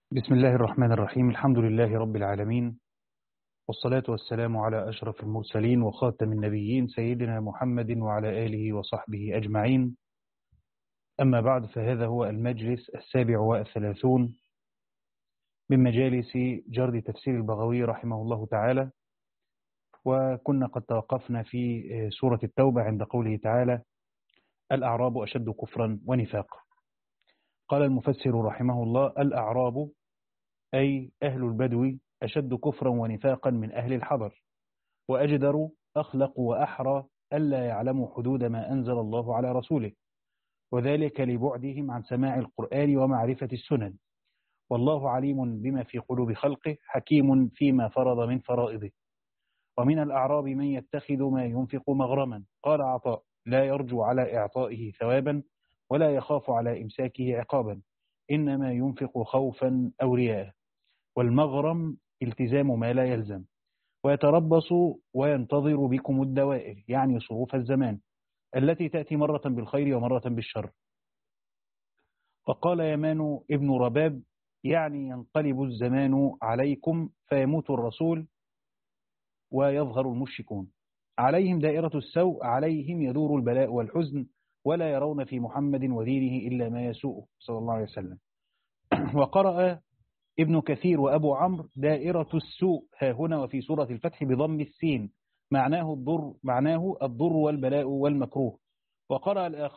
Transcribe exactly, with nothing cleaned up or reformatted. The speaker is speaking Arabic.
بسم الله الرحمن الرحيم. الحمد لله رب العالمين، والصلاة والسلام على أشرف المرسلين وخاتم النبيين سيدنا محمد وعلى آله وصحبه أجمعين. أما بعد، فهذا هو المجلس السابع والثلاثون من مجالس جرد تفسير البغوي رحمه الله تعالى. وكنا قد توقفنا في سورة التوبة عند قوله تعالى: الأعراب أشد كفرا ونفاقا. قال المفسر رحمه الله: الأعراب أي أهل البدو أشد كفرا ونفاقا من أهل الحضر، وأجدر أخلق وأحرى ألا يعلموا حدود ما أنزل الله على رسوله، وذلك لبعدهم عن سماع القرآن ومعرفة السنن، والله عليم بما في قلوب خلقه حكيم فيما فرض من فرائضه. ومن الأعراب من يتخذ ما ينفق مغرما. قال عطاء: لا يرجو على إعطائه ثوابا ولا يخاف على إمساكه عقابا، إنما ينفق خوفا أو رياء. والمغرم التزام ما لا يلزم، ويتربص وينتظر بكم الدوائر، يعني صروف الزمان التي تأتي مرة بالخير ومرة بالشر. فقال يمان ابن رباب: يعني ينقلب الزمان عليكم فيموت الرسول ويظهر المشركون، عليهم دائرة السوء، عليهم يدور البلاء والحزن، ولا يرون في محمد ودينه إلا ما يسوء صلى الله عليه وسلم. وقرأ ابن كثير وأبو عمرو: دائرة السوء ها هنا وفي سورة الفتح بضم السين، معناه الضر معناه الضر والبلاء والمكروه. وقرأ الآخر